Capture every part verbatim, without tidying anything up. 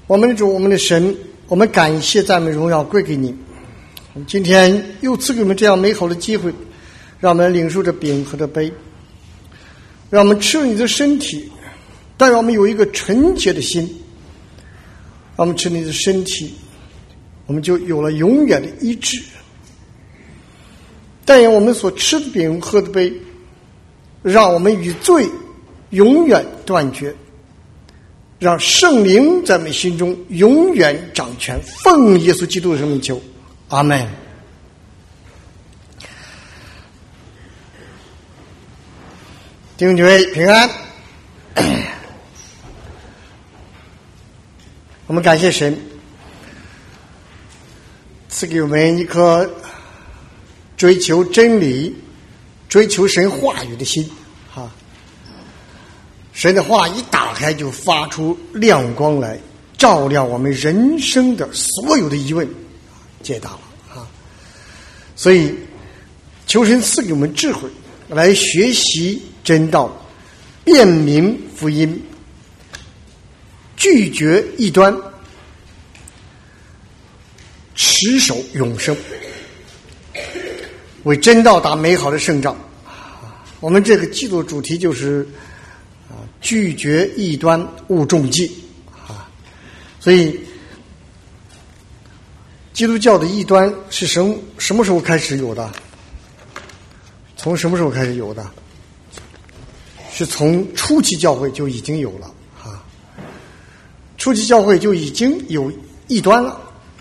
我们的主，我们的神，我们感谢赞美荣耀归给你。今天又赐给我们这样美好的机会，让我们领受着饼和这杯，让我们吃了你的身体，但让我们有一个纯洁的心。让我们吃你的身体，我们就有了永远的医治。但愿我们所吃的饼喝的杯，让我们与罪永远断绝，让圣灵在我们心中永远掌权。奉耶稣基督的圣名求，阿们。弟兄姐妹平安。我们感谢神赐给我们一颗追求真理、追求神话语的心啊！神的话一打开就发出亮光来，照亮我们人生的所有的疑问，解答了啊！所以求神赐给我们智慧，来学习真道，辨明福音，拒绝异端，持守永生，为真道打美好的胜仗。我们这个季度主题就是啊，拒绝异端，勿中计啊。所以基督教的异端是什么什么时候开始有的？从什么时候开始有的？是从初期教会就已经有了啊，初期教会就已经有异端了。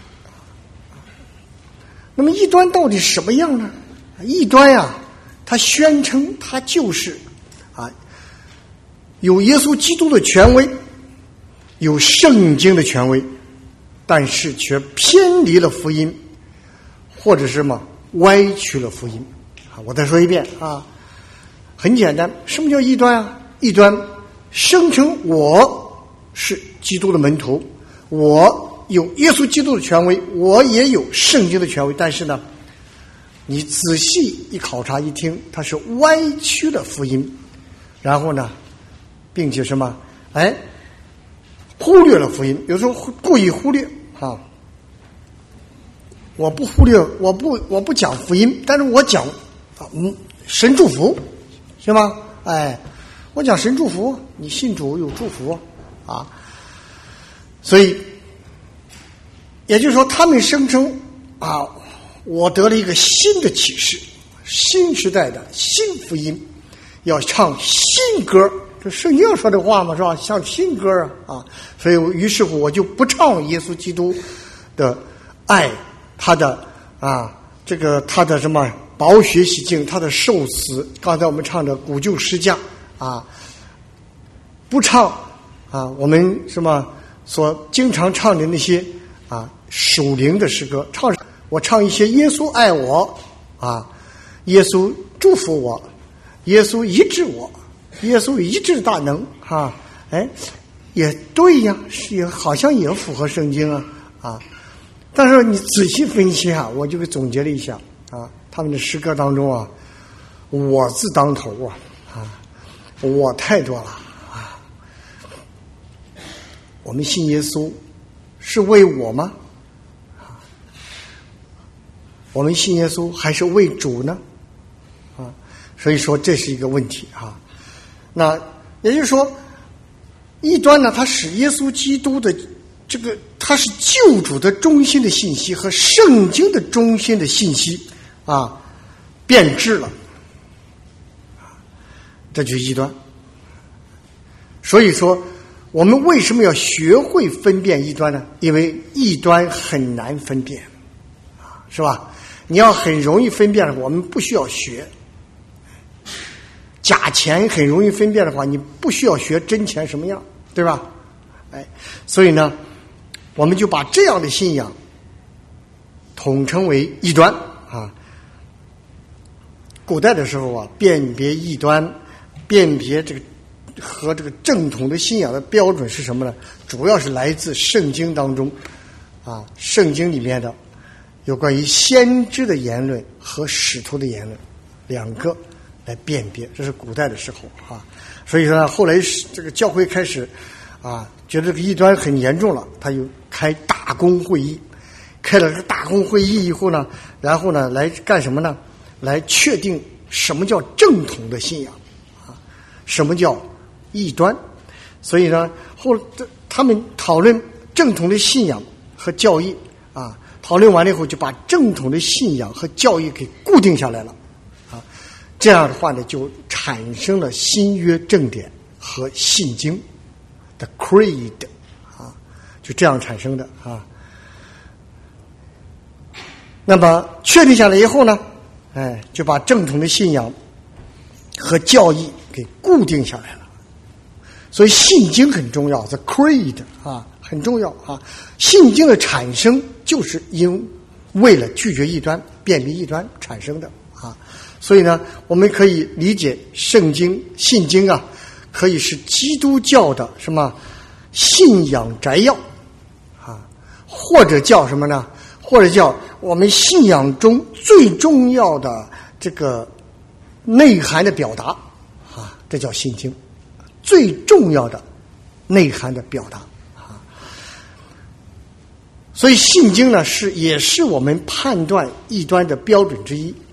那么异端到底什么样呢？异端呀、啊，他宣称他就是啊，有耶稣基督的权威，有圣经的权威，但是却偏离了福音，或者是什么歪曲了福音啊！我再说一遍啊，很简单，什么叫异端啊？异端声称我是基督的门徒，我有耶稣基督的权威，我也有圣经的权威，但是呢，你仔细一考察一听，它是歪曲的福音，然后呢，并且什么？哎，忽略了福音，有时候故意忽略啊。我不忽略，我不我不讲福音，但是我讲啊，嗯，神祝福，行吗？哎，我讲神祝福，你信主有祝福啊。所以，也就是说，他们声称啊，我得了一个新的启示，新时代的新福音，要唱新歌。这圣经说的话嘛，是吧？唱新歌啊啊！所以于是乎，我就不唱耶稣基督的爱，他的啊，这个他的什么宝血洗净，他的受死。刚才我们唱的古旧诗架啊，不唱啊，我们什么所经常唱的那些啊属灵的诗歌，唱我唱一些耶稣爱我啊，耶稣祝福我，耶稣医治我，耶稣医治大能啊，哎，也对呀，也好像也符合圣经啊啊。但是你仔细分析啊，我就给总结了一下啊，他们的诗歌当中啊，我字当头啊啊，我太多了啊。我们信耶稣是为我吗？啊，我们信耶稣还是为主呢？啊，所以说这是一个问题啊。那也就是说，异端呢，它使耶稣基督的这个，它是救主的中心的信息和圣经的中心的信息啊，变质了，这就是异端。所以说，我们为什么要学会分辨异端呢？因为异端很难分辨，啊，是吧？你要很容易分辨的话，我们不需要学。假钱很容易分辨的话，你不需要学真钱什么样，对吧？哎，所以呢，我们就把这样的信仰统称为异端啊。古代的时候啊，辨别异端、辨别这个和这个正统的信仰的标准是什么呢？主要是来自圣经当中啊，圣经里面的有关于先知的言论和使徒的言论两个来辨别，这是古代的时候啊。所以说呢，后来这个教会开始啊，觉得这个异端很严重了，他就开大公会议，开了个大公会议以后呢，然后呢来干什么呢？来确定什么叫正统的信仰啊，什么叫异端。所以呢，后他们讨论正统的信仰和教义啊，讨论完了以后就把正统的信仰和教义给固定下来了啊。这样的话呢，就产生了新约正典和信经的 creed 啊，就这样产生的啊。那么确定下来以后呢，哎，就把正统的信仰和教义给固定下来了。所以信经很重要 ，the creed 啊很重要啊。信经的产生就是因为了拒绝异端、辨别异端产生的啊。所以呢，我们可以理解圣经、信经啊，可以是基督教的什么信仰摘要啊，或者叫什么呢？或者叫我们信仰中最重要的这个内涵的表达啊，这叫信经，最重要的内涵的表达啊。所以信经呢，是也是我们判断异端的标准之一。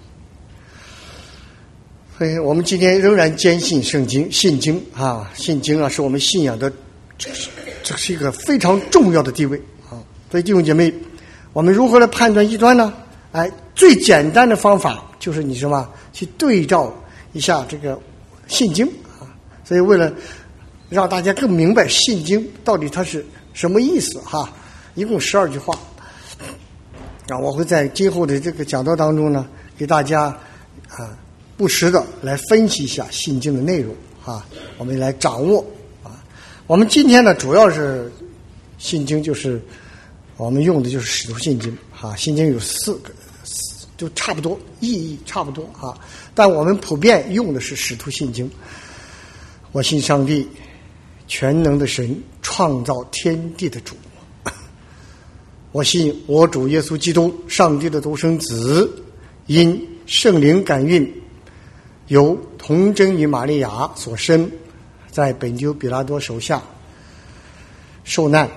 所以我们今天仍然坚信圣经、信经啊，信经啊，是我们信仰的，这是这是一个非常重要的地位啊。所以弟兄姐妹，我们如何来判断异端呢？哎，最简单的方法就是你什么去对照一下这个信经啊。所以为了让大家更明白信经到底它是什么意思哈，一共十二句话啊，我会在今后的这个讲道当中呢，给大家啊不时的来分析一下信经的内容啊，我们来掌握啊。我们今天呢，主要是信经，就是我们用的就是使徒信经啊。信经有四个，就差不多，意义差不多啊，但我们普遍用的是使徒信经。我信上帝，全能的神，创造天地的主。我信我主耶稣基督，上帝的独生子，因圣灵感孕，由童贞与玛利亚所生，在本丢比拉多手下受难，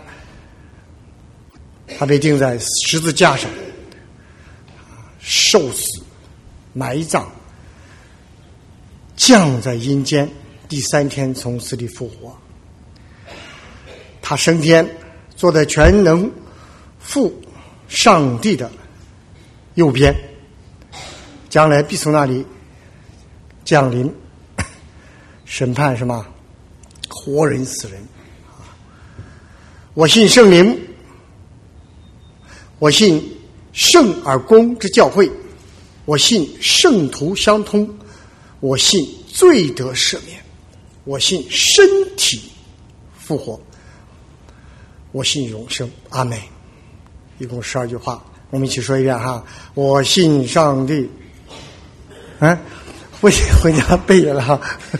他被钉在十字架上，受死、埋葬，降在阴间，第三天从死里复活。他升天，坐在全能父上帝的右边，将来必从那里降临审判什么活人死人。我信圣灵，我信圣而公之教会，我信圣徒相通，我信罪得赦免，我信身体复活，我信永生。阿们。一共十二句话，我们一起说一遍哈。我信上帝，嗯，回回家背了哈。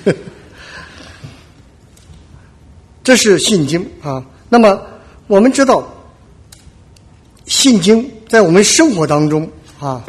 这是信经啊。那么我们知道，信经在我们生活当中啊，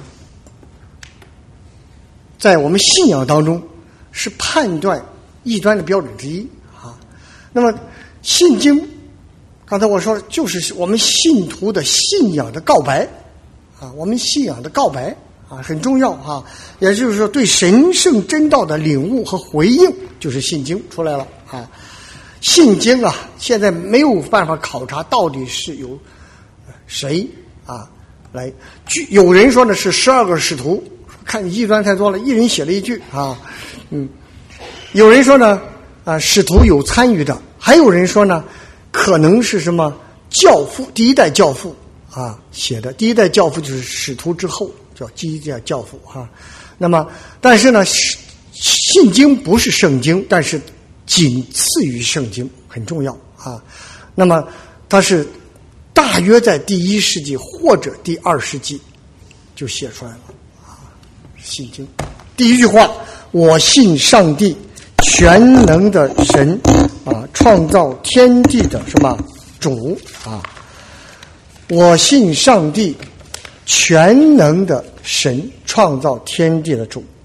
在我们信仰当中是判断异端的标准之一啊。那么信经，刚才我说就是我们信徒的信仰的告白啊，我们信仰的告白啊很重要啊，也就是说对神圣真道的领悟和回应，就是信经出来了啊。信经啊，现在没有办法考察到底是由谁啊来，有人说呢是十二个使徒，看异端太多了，一人写了一句啊，嗯，有人说呢啊使徒有参与的，还有人说呢可能是什么教父，第一代教父啊写的，第一代教父就是使徒之后叫第一代教父啊。那么但是呢信经不是圣经，但是仅次于圣经，很重要啊。那么它是大约在第一世纪或者第二世纪就写出来了啊。信经第一句话，我信上帝全能的神啊，创造天地的什么主啊。我信上帝全能的神，创造天地的主。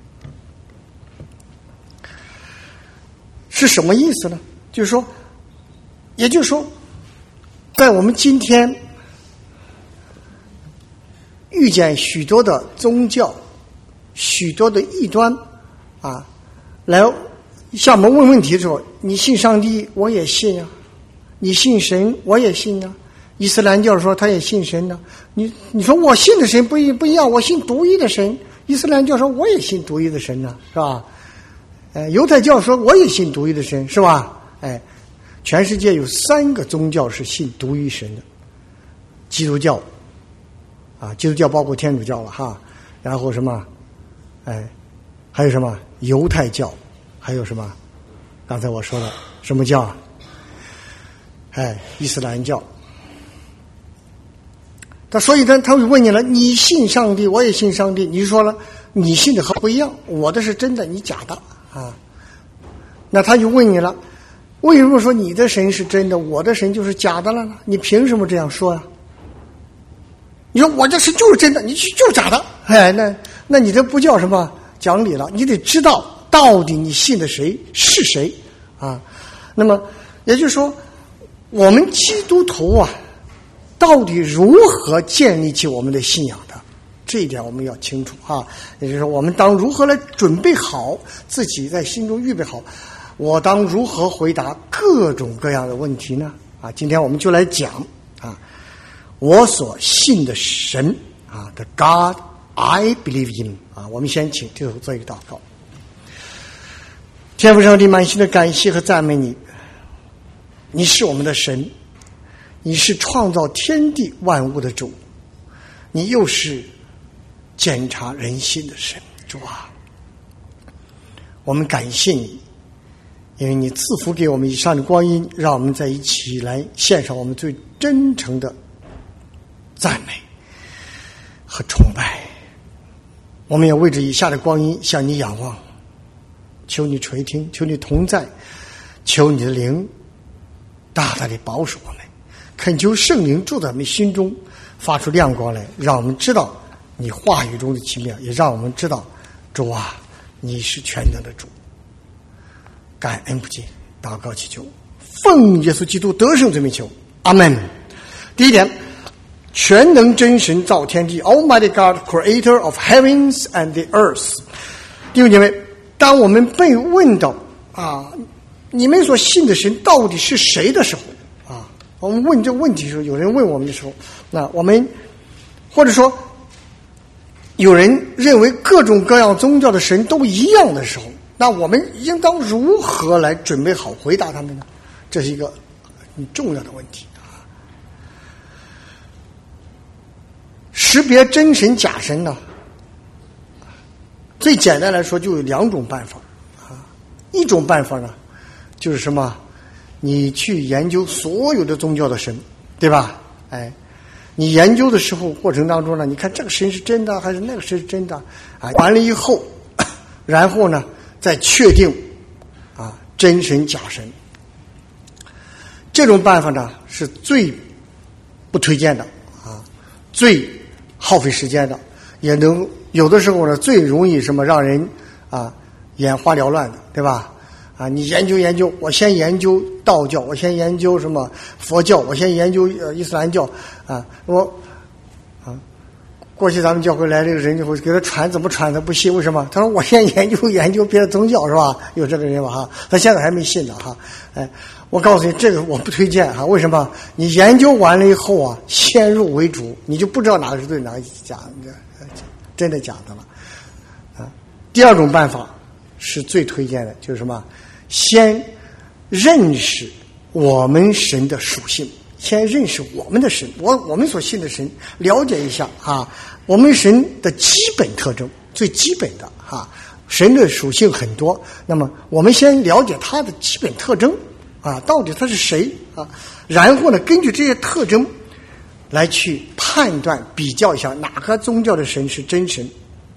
是什么意思呢？就是说也就是说，在我们今天遇见许多的宗教、许多的异端啊，来向我们问问题的时候，你信上帝，我也信啊；你信神，我也信啊。伊斯兰教说他也信神呢、啊，你你说我信的神不一不一样，我信独一的神。伊斯兰教说我也信独一的神呢、啊，是吧？呃，犹太教说我也信独一的神，是吧？哎，全世界有三个宗教是信独一神的，基督教啊，基督教包括天主教了哈，然后什么，哎，还有什么犹太教，还有什么？刚才我说的什么教？哎，伊斯兰教。他所以他他会问你了，你信上帝，我也信上帝，你就说了，你信的和不一样，我的是真的，你假的啊。那他就问你了，为什么说你的神是真的，我的神就是假的了呢？你凭什么这样说呀、啊？你说我这神就是真的，你就是假的，哎，那那你这不叫什么讲理了？你得知道到底你信的谁是谁啊。那么也就是说，我们基督徒啊，到底如何建立起我们的信仰的？这一点我们要清楚啊。也就是说，我们当如何来准备好自己，在心中预备好，我当如何回答各种各样的问题呢？啊，今天我们就来讲啊，我所信的神啊 ，The God I believe in 啊。我们先请最后做一个祷告。天父上帝，满心的感谢和赞美你，你是我们的神。你是创造天地万物的主，你又是检察人心的神。主啊，我们感谢你，因为你赐福给我们以上的光阴，让我们在一起来献上我们最真诚的赞美和崇拜。我们也为着以下的光阴向你仰望，求你垂听，求你同在，求你的灵大大的保守我们，恳求圣灵住在我们心中，发出亮光来，让我们知道你话语中的奇妙，也让我们知道主啊，你是全能的主。感恩不尽，祷告祈求，奉耶稣基督得胜之名求，阿门。第一点，全能真神造天地 Almighty God, Creator of heavens and the earth。 弟兄姐妹，当我们被问到啊，你们所信的神到底是谁的时候啊，我们问这个问题的时候，有人问我们的时候，那我们或者说有人认为各种各样宗教的神都一样的时候，那我们应当如何来准备好回答他们呢？这是一个很重要的问题啊。识别真神假神呢，最简单来说就有两种办法啊。一种办法呢，就是什么？你去研究所有的宗教的神，对吧？哎，你研究的时候过程当中呢，你看这个神是真的还是那个神是真的啊？完了以后，然后呢，再确定啊真神假神。这种办法呢是最不推荐的啊，最耗费时间的，也能有的时候呢最容易什么让人啊眼花缭乱的，对吧？啊，你研究研究，我先研究道教，我先研究什么佛教，我先研究呃伊斯兰教啊，我啊，过去咱们教会来这个人就会给他传怎么传他不信，为什么？他说我先研究研究别的宗教是吧？有这个人吧哈，他现在还没信呢哈，哎，我告诉你这个我不推荐哈，为什么？你研究完了以后啊，先入为主，你就不知道哪个是对哪个是假的，真的假的了啊。第二种办法是最推荐的，就是什么？先认识我们神的属性，先认识我们的神，我我们所信的神，了解一下啊，我们神的基本特征，最基本的啊，神的属性很多，那么我们先了解他的基本特征啊，到底他是谁啊？然后呢，根据这些特征来去判断比较一下哪个宗教的神是真神。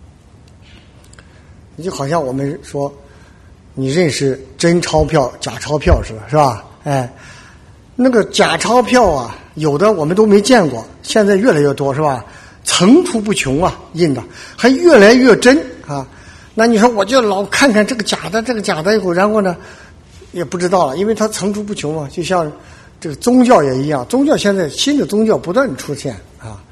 你就好像我们说，你认识真钞票、假钞票是吧？是吧？哎，那个假钞票啊，有的我们都没见过，现在越来越多是吧？层出不穷啊，印的还越来越真啊。那你说我就老看看这个假的，这个假的以后，然后呢，也不知道了，因为它层出不穷嘛。就像这个宗教也一样，宗教现在新的宗教不断的出现啊。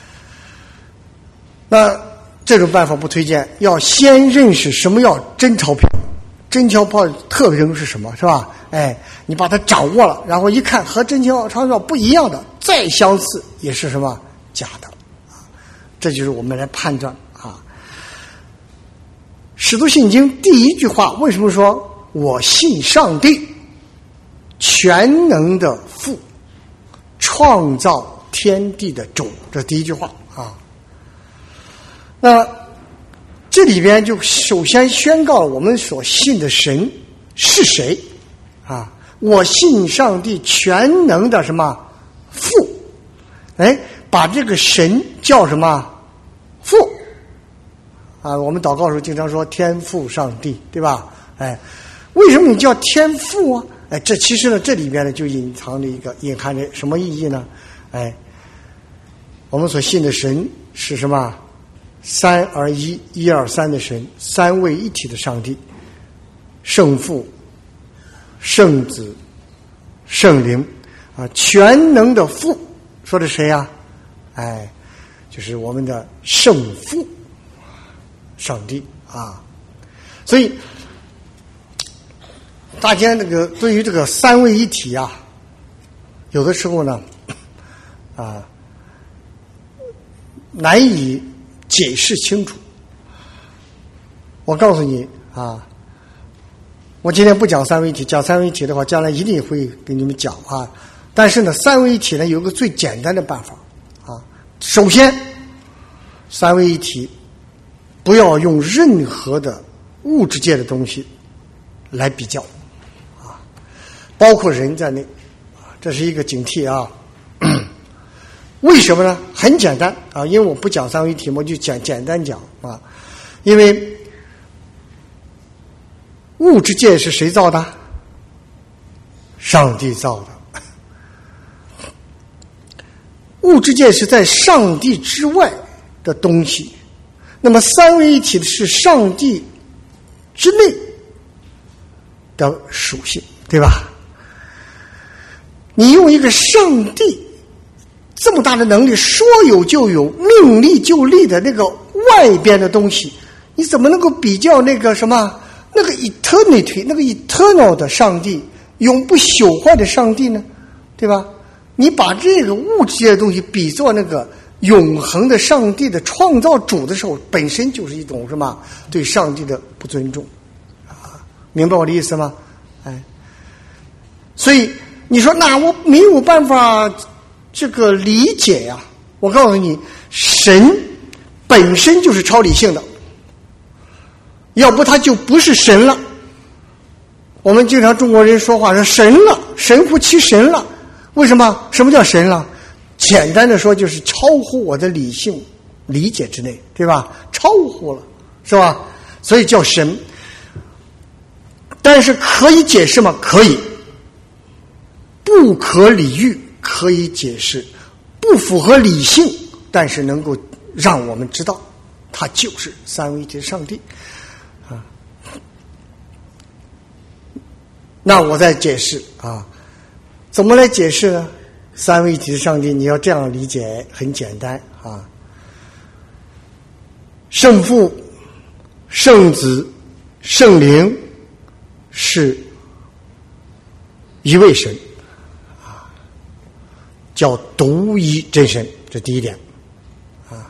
那这种办法不推荐，要先认识什么叫真钞票，真钞票特征是什么，是吧？哎，你把它掌握了，然后一看和真钞票不一样的，再相似也是什么假的啊？这就是我们来判断啊。使徒信经第一句话为什么说我信上帝，全能的父，创造天地的主？这第一句话啊。那这里边就首先宣告了我们所信的神是谁啊？我信上帝全能的什么父？哎，把这个神叫什么父啊？我们祷告的时候经常说天父上帝，对吧？哎，为什么你叫天父啊？哎，这其实呢，这里边呢就隐藏着一个隐含着什么意义呢？哎，我们所信的神是什么？三而一，一二三的神，三位一体的上帝，圣父、圣子、圣灵啊，全能的父，说的谁呀？哎，就是我们的圣父上帝啊。所以大家那个对于这个三位一体啊，有的时候呢啊难以解释清楚。我告诉你啊，我今天不讲三位一体，讲三位一体的话，将来一定会跟你们讲啊。但是呢，三位一体呢有个最简单的办法啊。首先，三位一体不要用任何的物质界的东西来比较啊，包括人在内啊，这是一个警惕啊。为什么呢？很简单啊，因为我不讲三位一体，我就讲简单讲啊。因为物质界是谁造的？上帝造的。物质界是在上帝之外的东西，那么三位一体的是上帝之内的属性，对吧？你用一个上帝这么大的能力，说有就有，命立就立的那个外边的东西，你怎么能够比较那个什么那个 eternity 那个 eternal 的上帝，永不朽坏的上帝呢？对吧？你把这个物质界的东西比作那个永恒的上帝的创造主的时候，本身就是一种什么对上帝的不尊重啊？明白我的意思吗？哎，所以你说那我没有办法这个理解呀、啊？我告诉你，神本身就是超理性的，要不他就不是神了。我们经常中国人说话说神了，神乎其神了。为什么？什么叫神了？简单的说，就是超乎我的理性理解之内，对吧？超乎了，是吧？所以叫神。但是可以解释吗？可以。不可理喻，可以解释。不符合理性，但是能够让我们知道，他就是三位一体的上帝啊。那我再解释啊，怎么来解释呢？三位一体的上帝，你要这样理解，很简单啊。圣父、圣子、圣灵是一位神啊，叫独一真神，这第一点啊。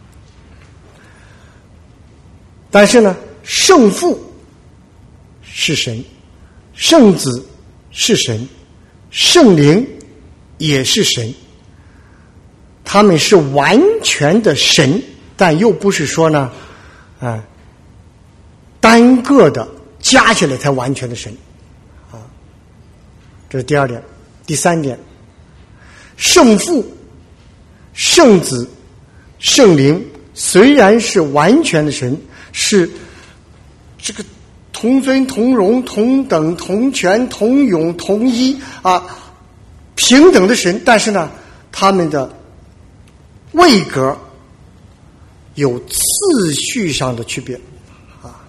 但是呢，圣父是神，圣子是神，圣灵也是神，他们是完全的神，但又不是说呢，啊，单个的加起来才完全的神，啊，这是第二点。第三点，圣父、圣子、圣灵虽然是完全的神，是这个同尊同荣同等同权同勇同一啊平等的神，但是呢他们的位格有次序上的区别啊，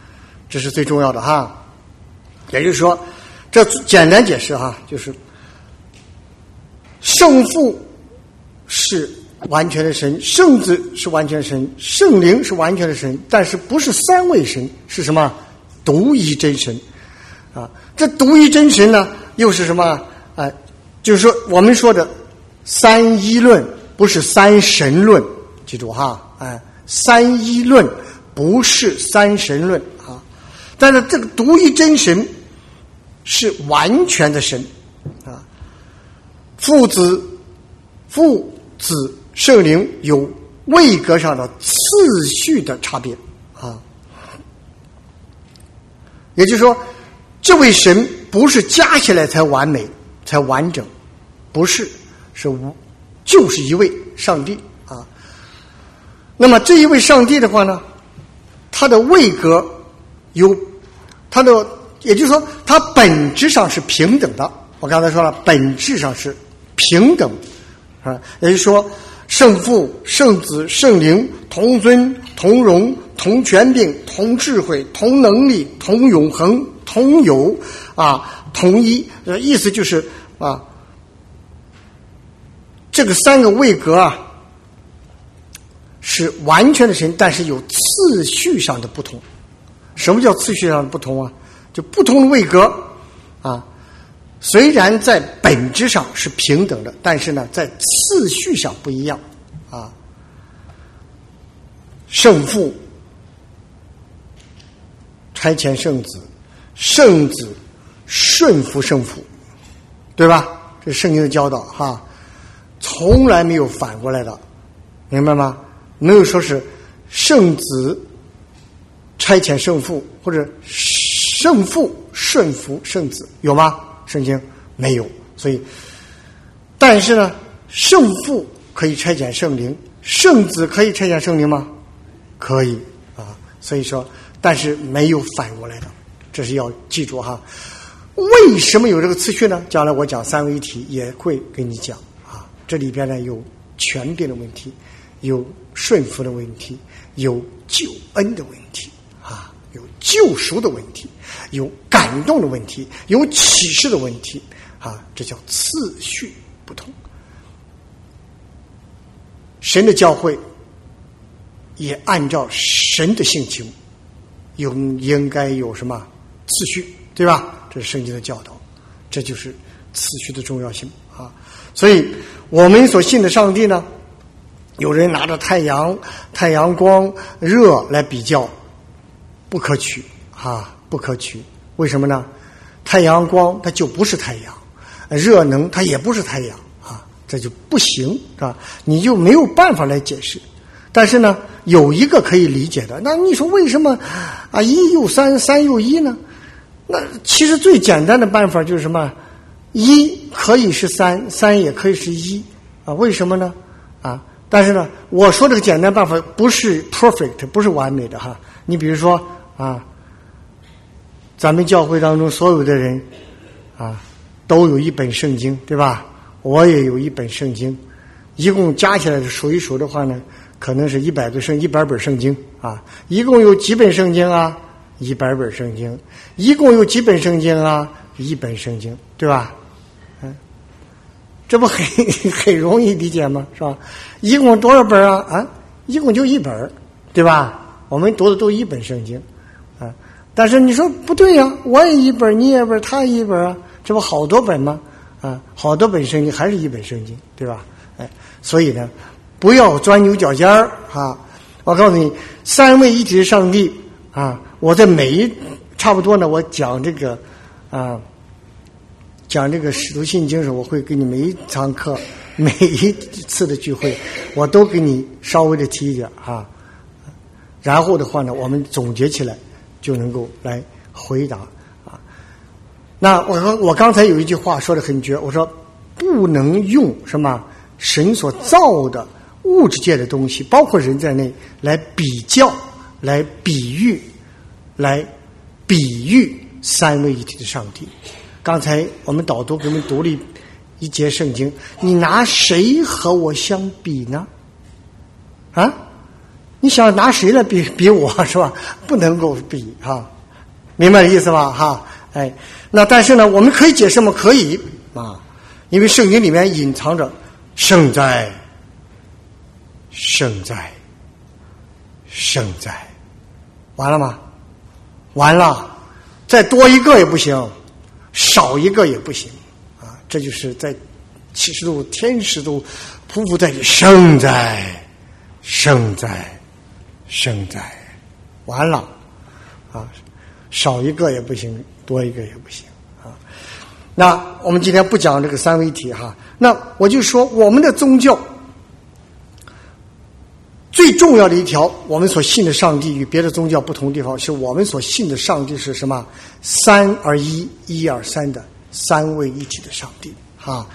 这是最重要的哈。也就是说，这简单解释哈，就是圣父是完全的神，圣子是完全的神，圣灵是完全的神，但是不是三位神，是什么？独一真神啊！这独一真神呢，又是什么啊？就是说我们说的三一论，不是三神论，记住哈！哎，三一论不是三神论啊！但是这个独一真神是完全的神啊！父子、父子、圣灵有位格上的次序的差别啊！也就是说，这位神不是加起来才完美、才完整，不是，是无，就是一位上帝啊。那么这一位上帝的话呢，他的位格有他的，也就是说，他本质上是平等的。我刚才说了，本质上是平等啊，也就是说，圣父、圣子、圣灵同尊、同荣、同权柄、同智慧、同能力、同永恒、同有啊，同一。呃，意思就是啊，这个三个位格啊是完全的神，但是有次序上的不同。什么叫次序上的不同啊？就不同的位格啊，虽然在本质上是平等的，但是呢，在次序上不一样啊。圣父差遣圣子，圣子顺服圣父，对吧？这是圣经的教导哈，从来没有反过来的，明白吗？没有说是圣子差遣圣父，或者圣父顺服圣子，有吗？圣经没有。所以，但是呢，圣父可以差遣圣灵，圣子可以差遣圣灵吗？可以啊。所以说，但是没有反过来的，这是要记住哈。为什么有这个次序呢？将来我讲三位一体也会跟你讲啊。这里边呢有权柄的问题，有顺服的问题，有救恩的问题啊，有救赎的问题，有感动的问题，有启示的问题啊，这叫次序不同。神的教会也按照神的性情，有应该有什么次序，对吧？这是圣经的教导，这就是次序的重要性啊。所以我们所信的上帝呢，有人拿着太阳、太阳光、热来比较，不可取啊，不可取。为什么呢？太阳光它就不是太阳，热能它也不是太阳啊，这就不行啊，你就没有办法来解释。但是呢，有一个可以理解的，那你说为什么啊一又三，三又一呢？那其实最简单的办法就是什么？一可以是三，三也可以是一啊？为什么呢？啊？但是呢，我说这个简单办法不是 perfect， 不是完美的哈。你比如说啊，咱们教会当中所有的人啊，都有一本圣经，对吧？我也有一本圣经，一共加起来数一数的话呢，可能是一百个圣一百本圣经啊。一共有几本圣经啊？一百本圣经。一共有几本圣经啊？一本圣经，对吧？嗯，这不很很容易理解吗？是吧？一共多少本啊？啊，一共就一本，对吧？我们读的都一本圣经啊。但是你说不对呀、啊，我也一本，你也一本，他也一本啊，这不好多本吗？啊，好多本圣经还是一本圣经，对吧？哎，所以呢，不要钻牛角尖儿啊！我告诉你，三位一体的上帝啊，我在每一差不多呢，我讲这个啊，讲这个使徒信经时，我会给你每一堂课、每一次的聚会，我都给你稍微的提一点啊。然后的话呢，我们总结起来就能够来回答啊。那我说我刚才有一句话说的很绝，我说不能用什么神所造的物质界的东西，包括人在内，来比较、来比喻、来比喻三位一体的上帝。刚才我们导读给我们读了一节圣经，你拿谁和我相比呢？啊？你想拿谁来比比我是吧？不能够比哈，明白意思吧？哈，哎，那但是呢，我们可以解释吗？可以啊， 因为圣经里面隐藏着圣哉，圣哉，圣哉，完了吗？完了，再多一个也不行，少一个也不行啊！这就是在七十度天使都匍匐在这里，圣哉，圣哉，圣哉，完了啊！少一个也不行，多一个也不行啊！那我们今天不讲这个三位一体哈，那我就说我们的宗教最重要的一条，我们所信的上帝与别的宗教不同的地方，是我们所信的上帝是什么？三而一，一而三的三位一体的上帝啊。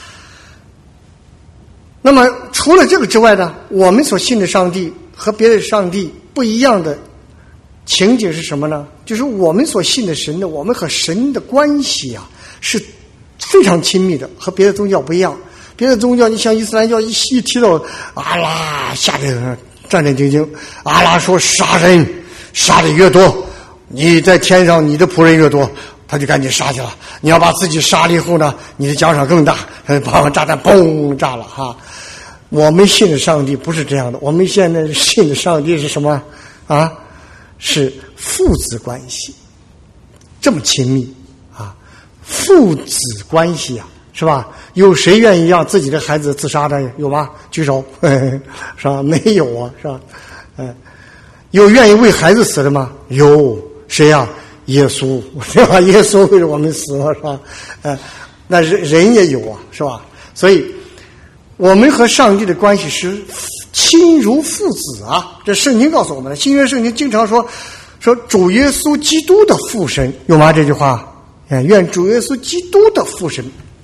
那么除了这个之外呢，我们所信的上帝和别的上帝不一样的情景是什么呢？就是我们所信的神呢，我们和神的关系啊是非常亲密的，和别的宗教不一样。别的宗教，你像伊斯兰教，一一提到阿拉，吓得战战兢兢。阿拉说杀人，杀的越多，你在天上你的仆人越多，他就赶紧杀去了。你要把自己杀了以后呢，你的奖赏更大，把炸弹嘣炸了哈。我们信的上帝不是这样的，我们现在信的上帝是什么啊？是父子关系，这么亲密啊！父子关系啊，是吧？有谁愿意让自己的孩子自杀的？有吗？举手，是吧？没有啊，是吧？嗯，有愿意为孩子死的吗？有，谁呀、啊？耶稣，是吧？耶稣为了我们死了，是吧？嗯，那人人也有啊，是吧？所以，我们和上帝的关系是亲如父子啊！这圣经告诉我们的，新约圣经经常说说主耶稣基督的父神，有吗？这句话，嗯，愿主耶稣基督的父神。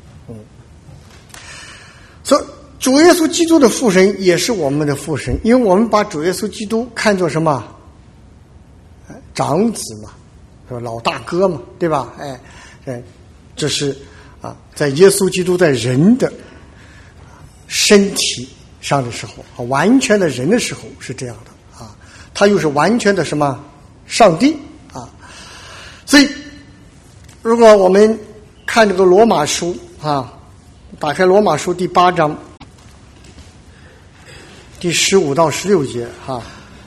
所以主耶稣基督的父神也是我们的父神，因为我们把主耶稣基督看作什么？长子嘛，说老大哥嘛，对吧？哎，哎，这是啊，在耶稣基督在人的身体上的时候，完全的人的时候是这样的啊，他又是完全的什么上帝啊，所以如果我们看这个罗马书啊。打开罗马书第八章第十五到十六节哈，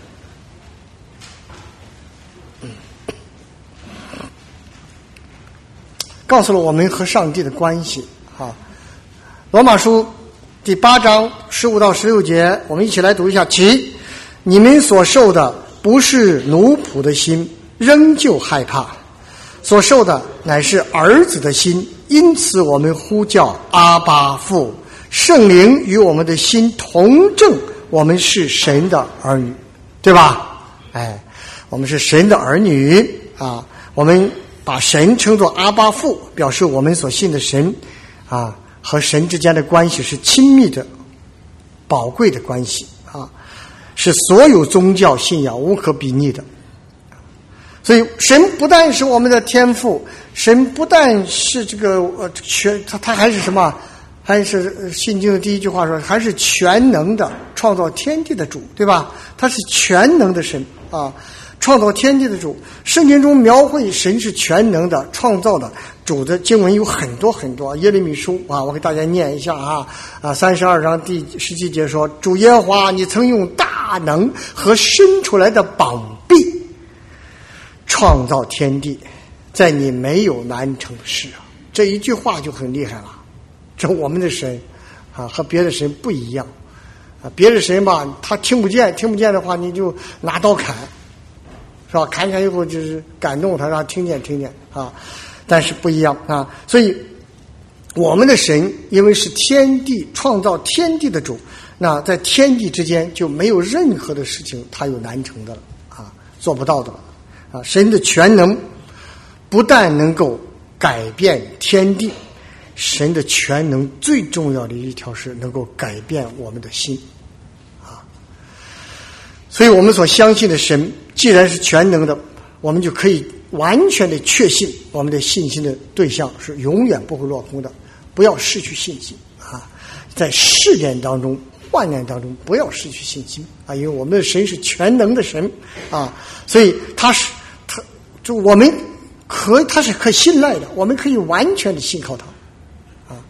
告诉了我们和上帝的关系哈。罗马书第八章十五到十六节，我们一起来读一下。其你们所受的不是奴仆的心，仍旧害怕；所受的乃是儿子的心。因此我们呼叫阿爸父，圣灵与我们的心同证，我们是神的儿女，对吧？哎，我们是神的儿女啊！我们把神称作阿爸父，表示我们所信的神啊和神之间的关系是亲密的、宝贵的关系啊，是所有宗教信仰无可比拟的。所以神不但是我们的天父，神不但是这个呃全他他还是什么？还是信经的第一句话说，还是全能的创造天地的主，对吧？他是全能的神啊，创造天地的主。圣经中描绘神是全能的创造的主的经文有很多很多。耶利米书啊，我给大家念一下啊啊，三十二章第十七节说：主耶和华，你曾用大能和伸出来的膀臂创造天地，在你没有难成的事啊！这一句话就很厉害了。这我们的神啊，和别的神不一样啊。别的神吧，他听不见，听不见的话，你就拿刀砍，是吧？砍砍以后就是感动他，让他听见听见啊。但是不一样啊，所以我们的神因为是天地创造天地的主，那在天地之间就没有任何的事情他有难成的了啊，做不到的了啊。神的全能不但能够改变天地，神的全能最重要的一条是能够改变我们的心啊。所以我们所相信的神既然是全能的，我们就可以完全的确信我们的信心的对象是永远不会落空的，不要失去信心啊！在试炼当中、患难当中，不要失去信心啊！因为我们的神是全能的神啊，所以他是他就我们可他是可信赖的，我们可以完全的信靠他啊！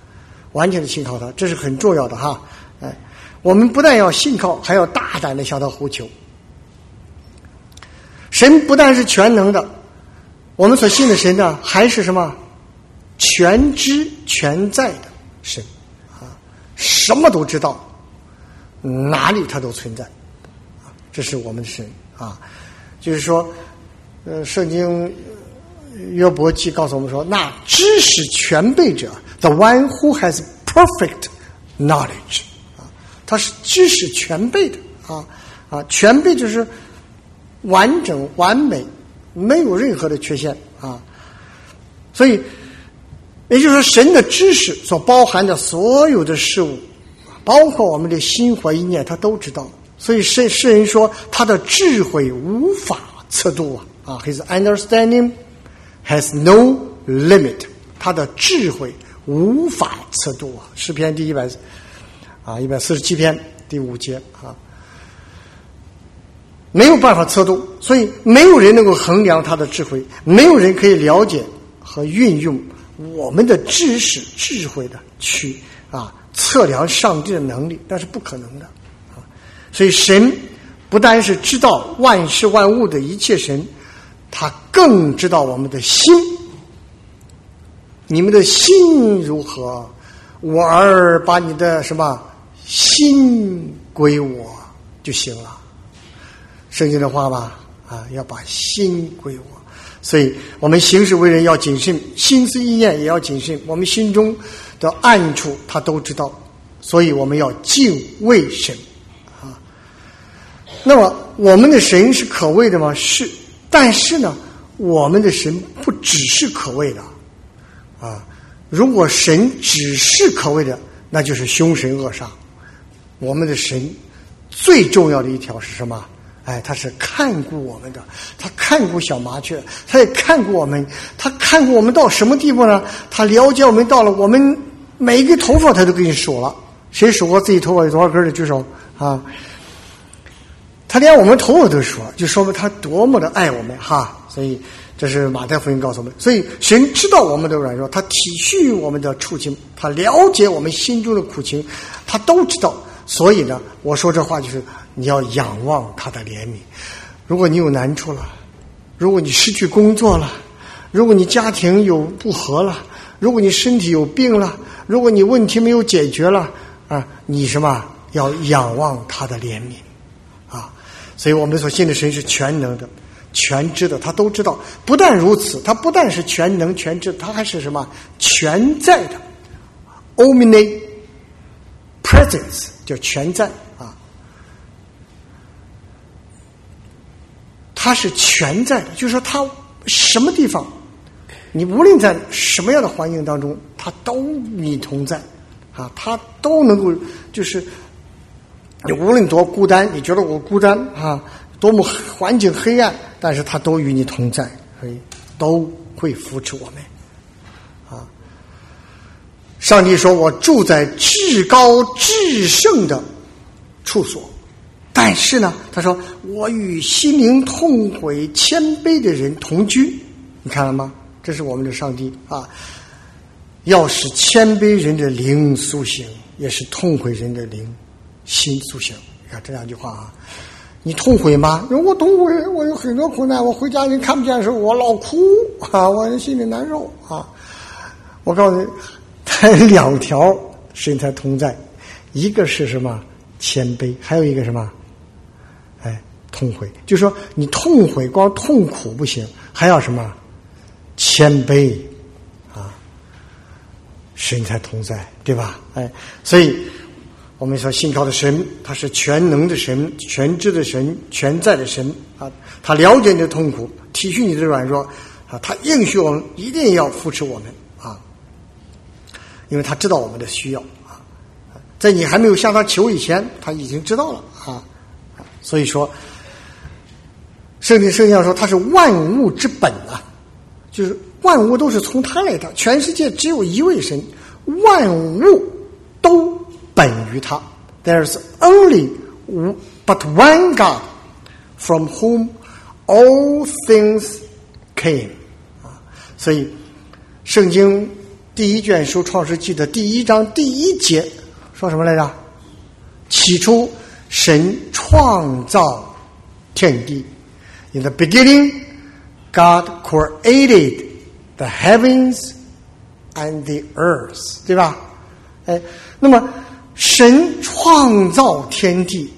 完全的信靠他，这是很重要的哈。哎，我们不但要信靠，还要大胆的向他呼求。神不但是全能的，我们所信的神呢，还是什么？全知全在的神啊，什么都知道，哪里他都存在，这是我们的神啊。就是说，呃，圣经约伯记告诉我们说，那知识全备者 ，the one who has perfect knowledge 啊，他是知识全备的啊啊，全备就是完整完美，没有任何的缺陷啊。所以，也就是说，神的知识所包含的所有的事物，包括我们的心怀意念，他都知道。所以诗诗人说，他的智慧无法测度啊啊 ，His understanding has no limit， 他的智慧无法测度啊。诗篇第一百啊一百四十七篇第五节啊，没有办法测度，所以没有人能够衡量他的智慧，没有人可以了解和运用我们的知识智慧的去啊测量上帝的能力，那是不可能的。所以神不单是知道万事万物的一切神，他更知道我们的心。你们的心如何？我儿把你的什么心归我就行了。圣经的话吧，啊，要把心归我。所以我们行事为人要谨慎，心思意念也要谨慎。我们心中的暗处他都知道，所以我们要敬畏神。那么我们的神是可畏的吗？是，但是呢，我们的神不只是可畏的啊。如果神只是可畏的，那就是凶神恶煞。我们的神最重要的一条是什么？哎，他是看顾我们的，他看顾小麻雀，他也看顾我们，他看顾我们到什么地步呢？他了解我们到了我们每一个头发他都给你数了。谁数过自己头发有多少根的举手啊？他连我们头发都说，就说明他多么的爱我们哈。所以这是马太福音告诉我们，所以神知道我们的软弱，他体恤我们的处境，他了解我们心中的苦情，他都知道。所以呢，我说这话就是你要仰望他的怜悯。如果你有难处了，如果你失去工作了，如果你家庭有不和了，如果你身体有病了，如果你问题没有解决了啊，你什么要仰望他的怜悯啊。所以我们所信的神是全能的、全知的，他都知道。不但如此，他不但是全能全知，他还是什么全在的 omnipresence， 叫全在啊。他是全在的，就是说他什么地方，你无论在什么样的环境当中，他都与你同在啊，他都能够就是。你无论多孤单，你觉得我孤单啊，多么环境黑暗，但是他都与你同在，所以都会扶持我们啊。上帝说，我住在至高至圣的处所，但是呢，他说我与心灵痛悔谦卑的人同居。你看了吗？这是我们的上帝啊，要使谦卑人的灵苏醒，也是痛悔人的灵心苏醒。你看这两句话啊，你痛悔吗？如果痛悔，我有很多苦难，我回家人看不见的时候，我老哭啊，我心里难受啊。我告诉你，他两条神才同在，一个是什么谦卑，还有一个什么哎痛悔。就是说你痛悔光痛苦不行，还要什么谦卑啊，神才同在，对吧？哎，所以我们所信靠的神，他是全能的神，全知的神，全在的神啊！他了解你的痛苦，体恤你的软弱啊！他应许我们一定要扶持我们啊！因为他知道我们的需要啊！在你还没有向他求以前，他已经知道了啊！所以说，圣经圣经上说他是万物之本啊，就是万物都是从他来的，全世界只有一位神，万物都本于他。 There's only but one God from whom all things came 啊，所以圣经第一卷书《创世纪》的第一章第一节说什么来着？起初神创造天地。In the beginning, God created the heavens and the earth， 对吧？哎，那么神创造天地，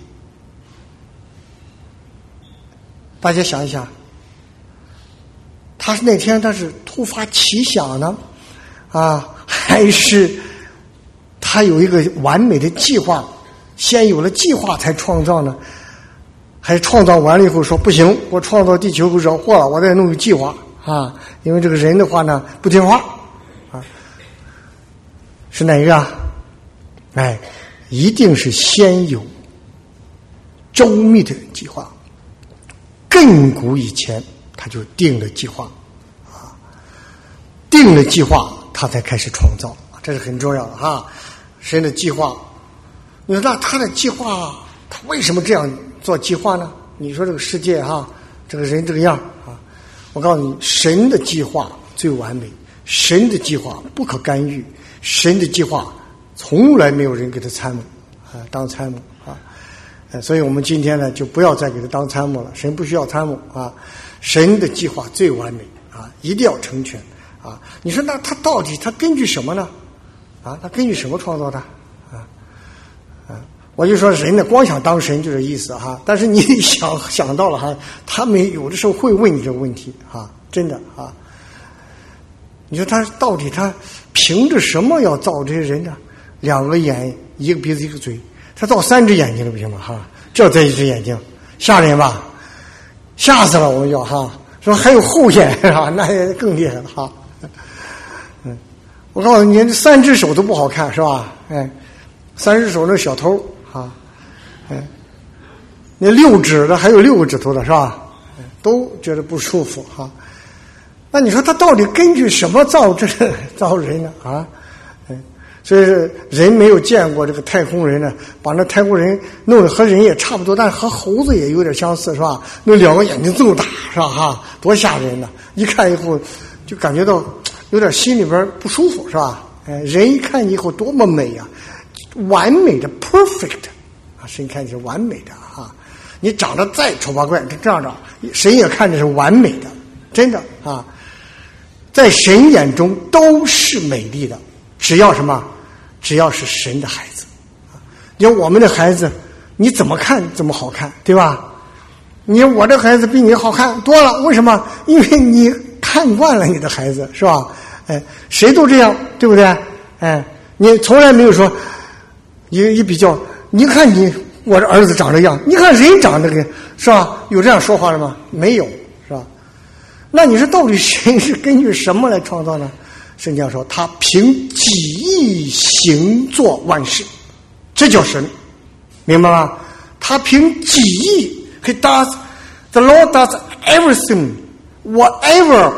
大家想一想，他是那天他是突发奇想呢，啊，还是他有一个完美的计划，先有了计划才创造呢？还是创造完了以后说不行，我创造地球不惹祸了，我再弄个计划啊？因为这个人的话呢不听话啊，是哪一个啊？哎，一定是先有周密的计划，亘古以前他就定了计划啊，定了计划他才开始创造，这是很重要的哈。神的计划，你说那他的计划，他为什么这样做计划呢？你说这个世界哈，这个人这个样啊，我告诉你，神的计划最完美，神的计划不可干预，神的计划从来没有人给他参谋啊，当参谋啊，所以我们今天呢就不要再给他当参谋了，神不需要参谋啊，神的计划最完美啊，一定要成全啊。你说那他到底他根据什么呢？啊，他根据什么创造的？啊啊，我就说人呢，光想当神就这意思哈。但是你想想到了哈，他们有的时候会问你这个问题哈，真的啊。你说他到底他凭着什么要造这些人呢？两个眼，一个鼻子，一个嘴，他造三只眼睛了不行吗？哈，这再一只眼睛，吓人吧？吓死了我们要哈。说还有后眼是吧？那也更厉害了哈。嗯，我告诉你，这三只手都不好看是吧？哎，三只手那小偷啊，哎，那六指的还有六个指头的是吧？哎，都觉得不舒服哈。那你说他到底根据什么造这个造人呢？啊，哎，所以人没有见过这个太空人呢，把那太空人弄得和人也差不多，但是和猴子也有点相似是吧？那两个眼睛这么大是吧？哈，多吓人呢！一看以后就感觉到有点心里边不舒服是吧？哎，人一看以后多么美啊，完美的 perfect 啊，神看是完美的啊！你长得再丑八怪，这样长，神也看着是完美的，真的啊！在神眼中都是美丽的，只要什么？只要是神的孩子。你说我们的孩子，你怎么看怎么好看，对吧？你说我的孩子比你好看多了，为什么？因为你看惯了你的孩子，是吧？哎，谁都这样，对不对？哎，你从来没有说一一比较，你看你我的儿子长这样，你看人长这个，是吧？有这样说话的吗？没有，是吧？那你说到底神是根据什么来创造呢？圣经说他凭己意行作万事，这叫神，明白吗？他凭己意 ，He does the Lord does everything whatever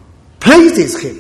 pleases Him。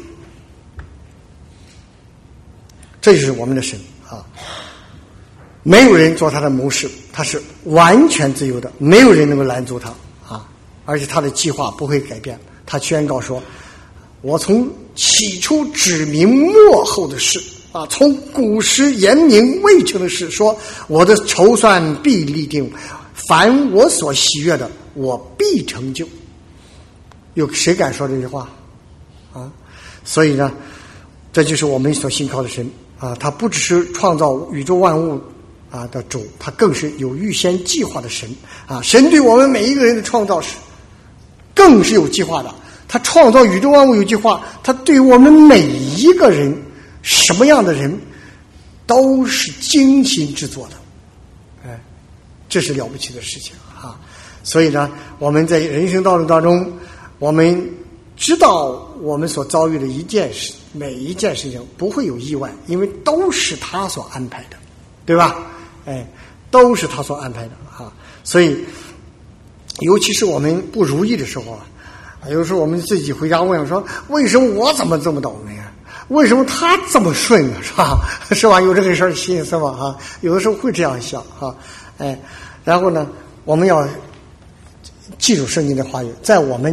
这就是我们的神啊！没有人做他的谋士，他是完全自由的，没有人能够拦阻他啊！而且他的计划不会改变。他宣告说：“我从起初指明末后的事啊，从古时言明未成的事，说我的筹算必立定，凡我所喜悦的，我必成就。”有谁敢说这句话啊？所以呢，这就是我们所信靠的神啊！他不只是创造宇宙万物啊的主，他更是有预先计划的神啊！神对我们每一个人的创造是更是有计划的。他创造宇宙万物有计划，他对我们每一个人什么样的人都是精心制作的，哎，这是了不起的事情啊！所以呢，我们在人生道路当中，我们知道我们所遭遇的一件事，每一件事情不会有意外，因为都是他所安排的，对吧？哎，都是他所安排的啊！所以，尤其是我们不如意的时候啊。有时候我们自己回家问说，为什么我怎么这么倒霉啊？为什么他这么顺啊？是吧？是吧？有这个事儿心思嘛啊？有的时候会这样想啊，哎，然后呢，我们要记住圣经的话语，在我们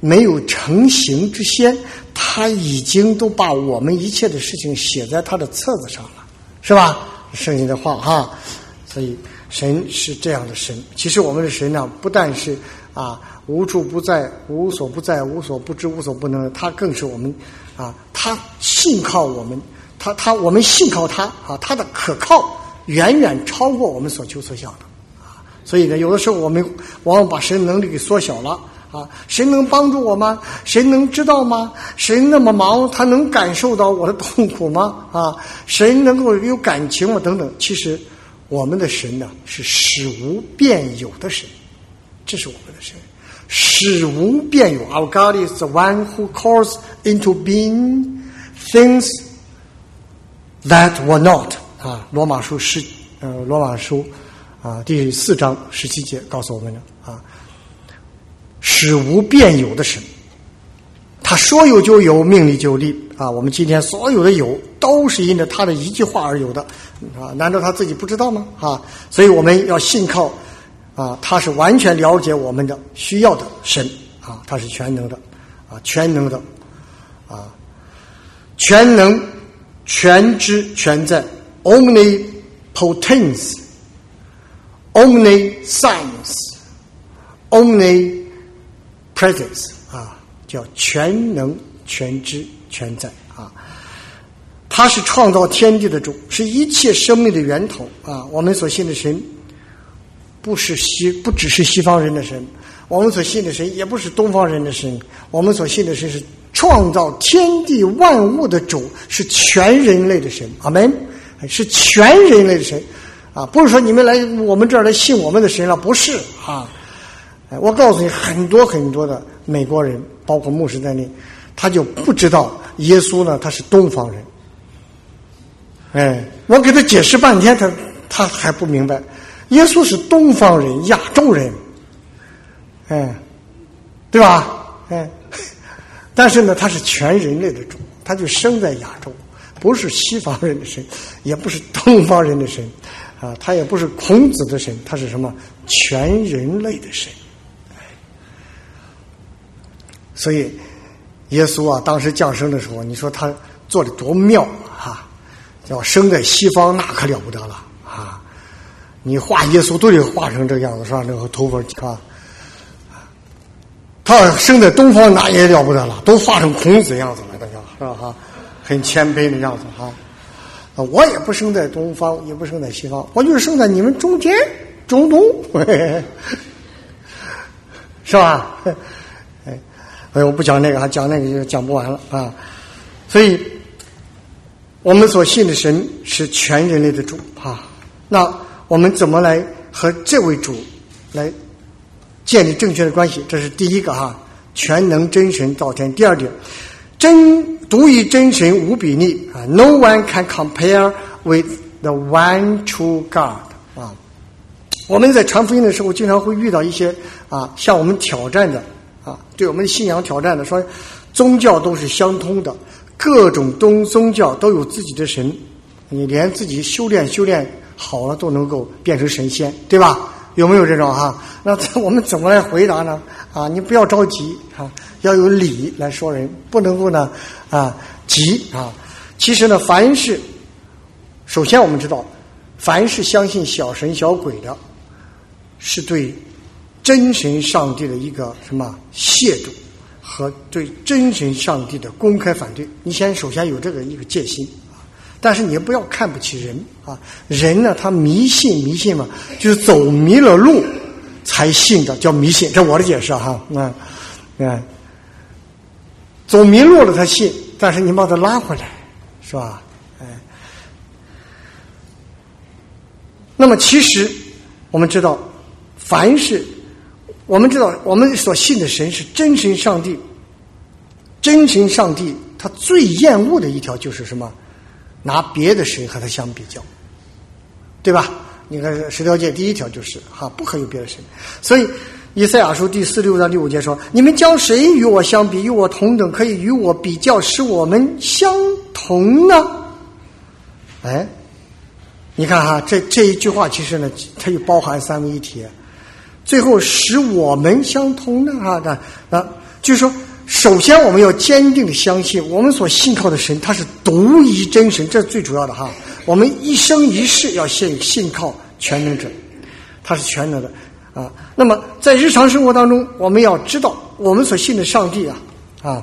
没有成形之先，他已经都把我们一切的事情写在他的册子上了，是吧？圣经的话哈，所以神是这样的神。其实我们的神呢，不但是啊无处不在、无所不在、无所不知、无所不能，他更是我们啊，他信靠我们，他他我们信靠他啊，他的可靠远远超过我们所求所想的啊。所以呢，有的时候我们往往把神能力给缩小了。啊，谁能帮助我吗？谁能知道吗？谁那么忙，他能感受到我的痛苦吗？啊，谁能够有感情吗？等等。其实，我们的神呢是使无变有的神，这是我们的神，使无变有。Our God is the one who calls into being things that were not。啊，罗马书十呃，罗马书啊第四章十七节告诉我们的啊。使无变有的神，他说有就有，命立就立啊！我们今天所有的有，都是因着他的一句话而有的啊！难道他自己不知道吗？啊！所以我们要信靠啊，他是完全了解我们的需要的神啊，他是全能的啊，全能的啊，全能、全知、全在 ，omnipotence、omniscience、omni presence 啊，叫全能、全知、全在啊。他是创造天地的主，是一切生命的源头啊。我们所信的神，不是西，不只是西方人的神，我们所信的神也不是东方人的神，我们所信的神是创造天地万物的主，是全人类的神。阿们，是全人类的神啊，不是说你们来我们这儿来信我们的神了，不是啊。我告诉你，很多很多的美国人，包括牧师在内，他就不知道耶稣呢，他是东方人。哎，我给他解释半天，他他还不明白，耶稣是东方人、亚洲人，哎，对吧？哎，但是呢，他是全人类的主，他就生在亚洲，不是西方人的神，也不是东方人的神，啊，他也不是孔子的神，他是什么？全人类的神。所以，耶稣啊，当时降生的时候，你说他做的多妙啊！要生在西方，那可了不得了啊！你画耶稣都得画成这个样子，是吧？那个头发啊，他要生在东方，那也了不得了，都画成孔子样子了，大家是吧？哈，很谦卑的样子哈。我也不生在东方，也不生在西方，我就是生在你们中间，中东，是吧？哎，我不讲那个，还讲那个就讲不完了啊！所以，我们所信的神是全人类的主啊。那我们怎么来和这位主来建立正确的关系？这是第一个哈，全能真神造天。第二点，真独一真神无比逆啊 ，No one can compare with the one true God 啊。我们在传福音的时候，经常会遇到一些啊向我们挑战的。啊，对我们的信仰挑战的，说宗教都是相通的，各种宗宗教都有自己的神，你连自己修炼修炼好了都能够变成神仙，对吧？有没有这种哈？那我们怎么来回答呢？啊，你不要着急啊，要有理来说人，不能够呢啊急啊。其实呢，凡是首先我们知道，凡是相信小神小鬼的，是对真神上帝的一个什么亵渎和对真神上帝的公开反对，你先首先有这个一个戒心，但是你也不要看不起人啊。人呢，他迷信迷信嘛，就是走迷了路才信的，叫迷信。这我的解释哈，嗯嗯，走迷路了他信，但是你把他拉回来，是吧？哎，那么其实我们知道，凡是我们知道，我们所信的神是真神上帝。真神上帝他最厌恶的一条就是什么？拿别的神和他相比较，对吧？你看十条诫第一条就是哈，不可有别的神。所以以赛亚书第四六章第五节说：“你们将谁与我相比？与我同等，可以与我比较，使我们相同呢？”哎，你看哈，这这一句话其实呢，它就包含三位一体。最后使我们相同呢，哈，那那就是说，首先我们要坚定的相信，我们所信靠的神，他是独一真神，这是最主要的哈。我们一生一世要信信靠全能者，他是全能的啊。那么在日常生活当中，我们要知道，我们所信的上帝啊啊，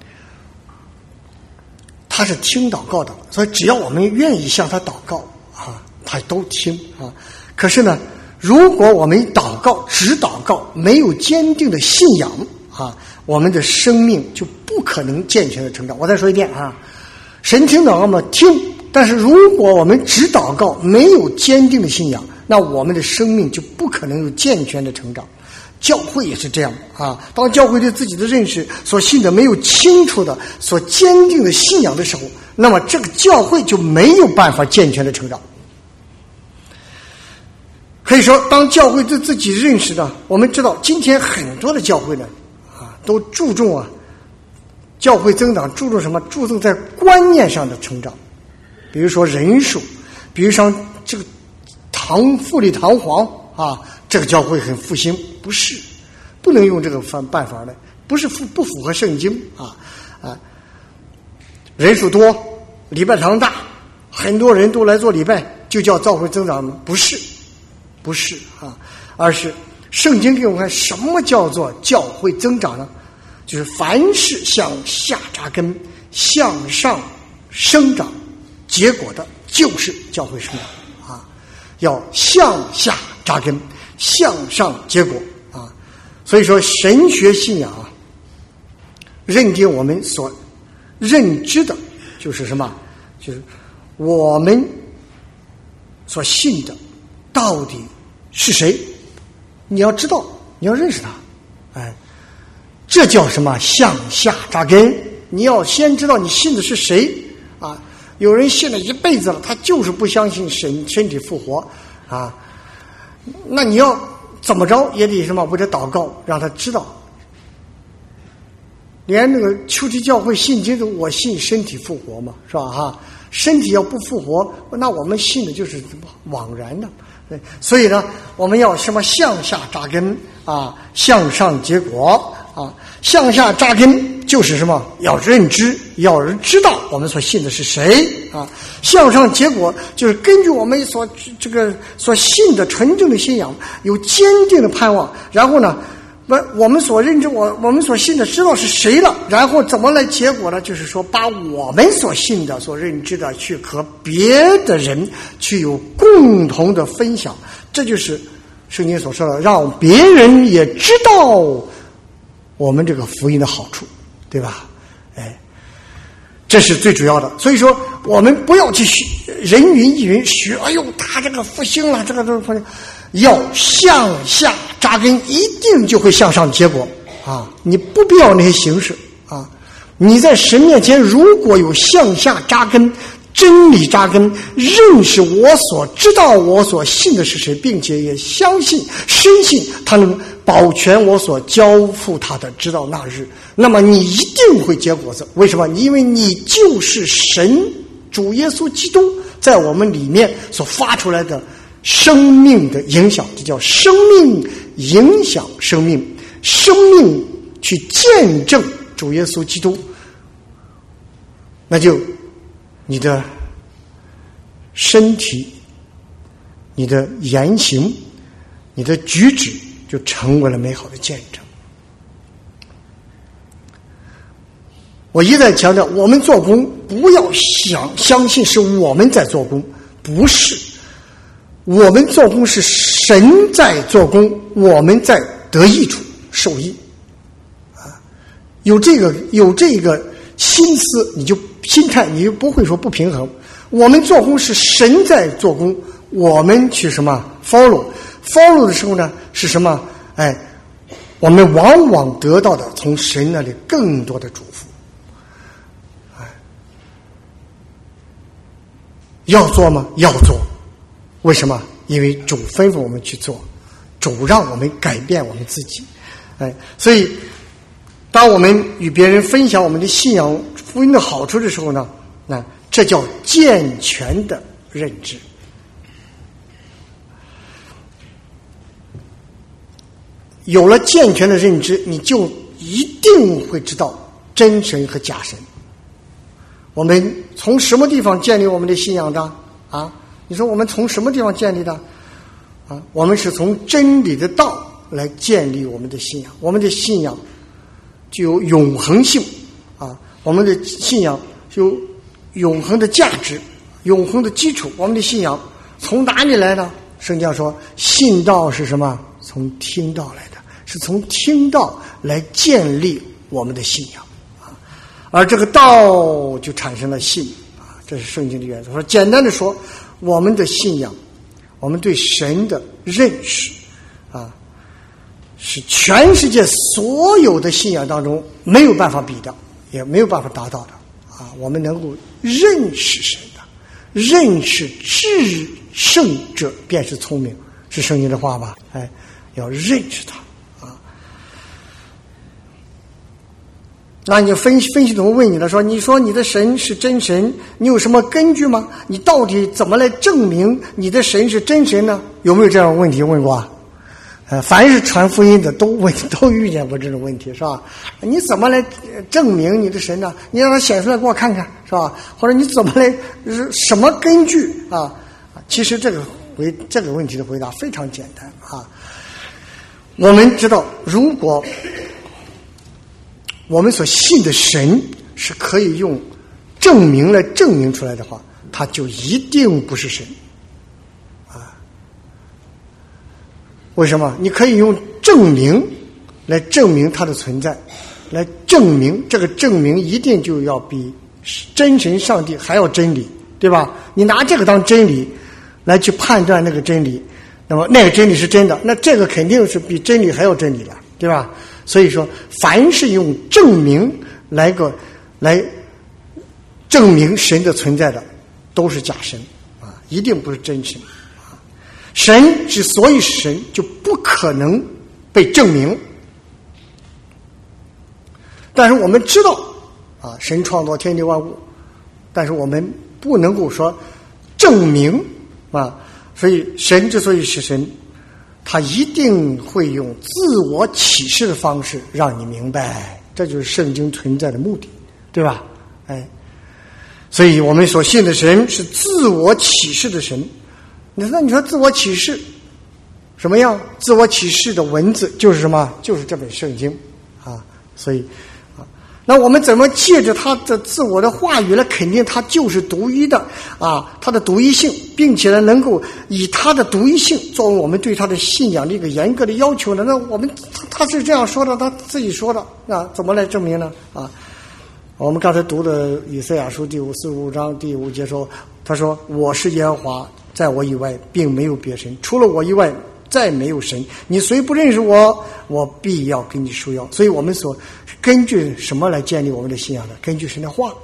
他是听祷告的，所以只要我们愿意向他祷告啊，他都听啊。可是呢，如果我们祷告只祷告，没有坚定的信仰啊，我们的生命就不可能健全的成长。我再说一遍啊，神听祷告嘛听，但是如果我们只祷告，没有坚定的信仰，那我们的生命就不可能有健全的成长。教会也是这样啊，当教会对自己的认识所信的没有清楚的、所坚定的信仰的时候，那么这个教会就没有办法健全的成长。可以说，当教会对自己认识的，我们知道今天很多的教会呢啊，都注重啊教会增长，注重什么？注重在观念上的成长，比如说人数，比如说这个堂富丽堂皇啊，这个教会很复兴，不是，不能用这个办办法来，不是不不符合圣经啊啊！人数多，礼拜堂大，很多人都来做礼拜，就叫教会增长，不是，不是啊，而是圣经给我们看什么叫做教会增长呢？就是凡是向下扎根、向上生长结果的，就是教会生长啊！要向下扎根，向上结果啊！所以说，神学信仰啊，认定我们所认知的，就是什么？就是我们所信的到底是谁？你要知道，你要认识他，哎，这叫什么？向下扎根。你要先知道你信的是谁啊！有人信了一辈子了，他就是不相信神身体复活啊！那你要怎么着也得什么？为他祷告，让他知道。连那个秋季教会信经都我信身体复活嘛，是吧？哈，身体要不复活，那我们信的就是枉然的。所以呢，我们要什么？向下扎根啊，向上结果啊。向下扎根就是什么？要认知，要人知道我们所信的是谁啊。向上结果就是根据我们所这个所信的纯正的信仰，有坚定的盼望，然后呢，我我们所认知我我们所信的知道是谁了，然后怎么来结果呢？就是说把我们所信的、所认知的去和别的人去有共同的分享，这就是圣经所说的，让别人也知道我们这个福音的好处，对吧？哎，这是最主要的。所以说，我们不要去学人云亦云学，哎呦，他这个复兴了，这个这个，要向下扎根，一定就会向上结果啊！你不必要那些形式啊！你在神面前如果有向下扎根、真理扎根，认识我所知道我所信的是谁，并且也相信深信他能保全我所交付他的，直到那日，那么你一定会结果子。为什么？因为你就是神主耶稣基督在我们里面所发出来的生命的影响，这叫生命影响生命，生命去见证主耶稣基督，那就你的身体、你的言行、你的举止就成为了美好的见证。我一再强调，我们做工不要想相信是我们在做工，不是，我们做工是神在做工，我们在得益处受益啊！有这个有这个心思，你就心态你就不会说不平衡。我们做工是神在做工，我们去什么 follow follow 的时候呢，是什么？哎，我们往往得到的从神那里更多的祝福。哎，要做吗？要做。为什么？因为主吩咐我们去做，主让我们改变我们自己。哎，所以当我们与别人分享我们的信仰福音的好处的时候呢，那这叫健全的认知。有了健全的认知，你就一定会知道真神和假神。我们从什么地方建立我们的信仰的啊？你说我们从什么地方建立的啊？我们是从真理的道来建立我们的信仰，我们的信仰具有永恒性啊，我们的信仰有永恒的价值，永恒的基础。我们的信仰从哪里来呢？圣经说信道是什么？从听道来的，是从听道来建立我们的信仰啊，而这个道就产生了信啊，这是圣经的原则。说简单的说，我们的信仰，我们对神的认识啊，是全世界所有的信仰当中没有办法比的，也没有办法达到的啊。我们能够认识神的，认识至圣者便是聪明，是圣经的话吧？哎，要认识他啊。那你分析分析怎么问你了？说你说你的神是真神，你有什么根据吗？你到底怎么来证明你的神是真神呢？有没有这样的问题问过啊？呃，凡是传福音的都问都遇见过这种问题，是吧？你怎么来证明你的神呢？你让他显出来给我看看，是吧？或者你怎么来什么根据啊？其实这个回这个问题的回答非常简单啊。我们知道，如果我们所信的神是可以用证明来证明出来的话，他就一定不是神啊。为什么？你可以用证明来证明它的存在，来证明这个证明一定就要比真神上帝还要真理，对吧？你拿这个当真理来去判断那个真理，那么那个真理是真的，那这个肯定是比真理还要真理了，对吧？所以说，凡是用证明来个来证明神的存在的，都是假神啊，一定不是真神啊。神之所以是神，就不可能被证明。但是我们知道啊，神创造天地万物，但是我们不能够说证明啊。所以神之所以是神，他一定会用自我启示的方式让你明白，这就是圣经存在的目的，对吧？哎，所以我们所信的神是自我启示的神。你说，你说自我启示什么样？自我启示的文字就是什么？就是这本圣经啊。所以啊，那我们怎么借着他的自我的话语来肯定他就是独一的啊，他的独一性，并且呢能够以他的独一性作为我们对他的信仰的一个严格的要求呢？那我们他是这样说的，他自己说的啊，怎么来证明呢？啊，我们刚才读的以赛亚书第五四五章第五节说，他说：“我是耶和华，在我以外并没有别神，除了我以外再没有神。你虽不认识我，我必要给你束腰。”所以我们所根据什么来建立我们的信仰呢？根据神的话。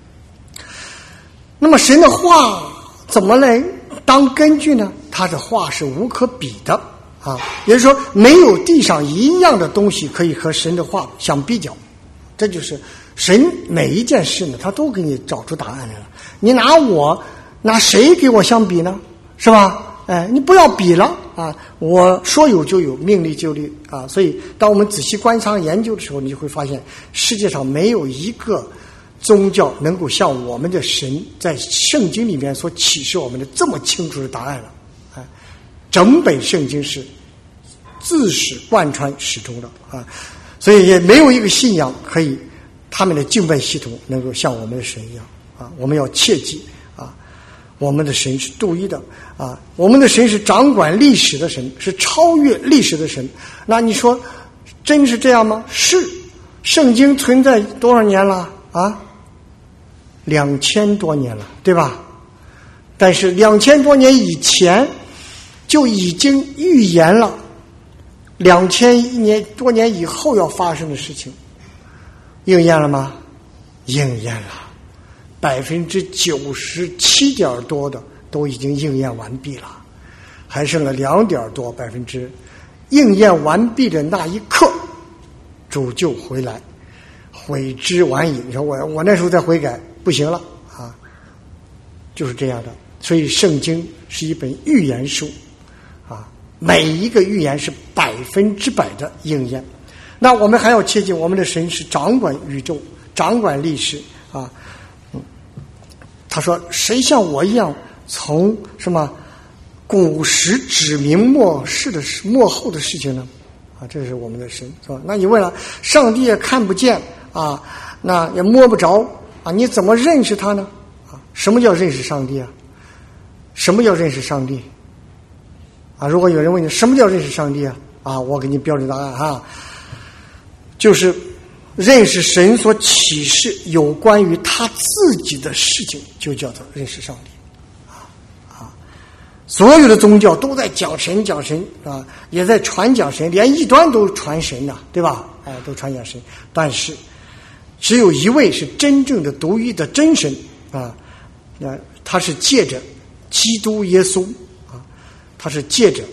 那么神的话怎么来当根据呢？他的话是无可比的啊，也就是说，没有地上一样的东西可以和神的话相比较。这就是神每一件事呢，他都给你找出答案来了。你拿我拿谁给我相比呢？是吧？哎，你不要比了啊！我说有就有，命立就立啊！所以，当我们仔细观察研究的时候，你就会发现，世界上没有一个宗教能够像我们的神在圣经里面所启示我们的这么清楚的答案了。啊，整本圣经是自始贯穿始终的啊！所以也没有一个信仰可以，他们的敬拜系统能够像我们的神一样啊！我们要切记啊，我们的神是独一的啊，我们的神是掌管历史的神，是超越历史的神。那你说真是这样吗？是。圣经存在多少年了啊？两千多年了，对吧？但是两千多年以前就已经预言了两千年多年以后要发生的事情，应验了吗？应验了，百分之九十七点多的都已经应验完毕了，还剩了两点多百分之。应验完毕的那一刻，主就回来，悔之晚矣。你说我我那时候再悔改不行了啊，就是这样的。所以圣经是一本预言书啊，每一个预言是百分之百的应验。 那我们还要切记，我们的神是掌管宇宙、掌管历史啊。嗯，他说：“谁像我一样从什么古时指明末世的事、末后的事情呢？”啊，这是我们的神，是吧？那你问了，上帝也看不见啊，那也摸不着啊，你怎么认识他呢？啊，什么叫认识上帝啊？什么叫认识上帝？啊，如果有人问你什么叫认识上帝啊？啊，我给你标准答案哈，就是认识神所启示有关于他自己的事情，就叫做认识上帝。所有的宗教都在讲神讲神啊，也在传讲神，连异端都传神呐、啊，对吧？哎，都传讲神。但是只有一位是真正的独一的真神啊，那他是借着基督耶稣啊，他是借着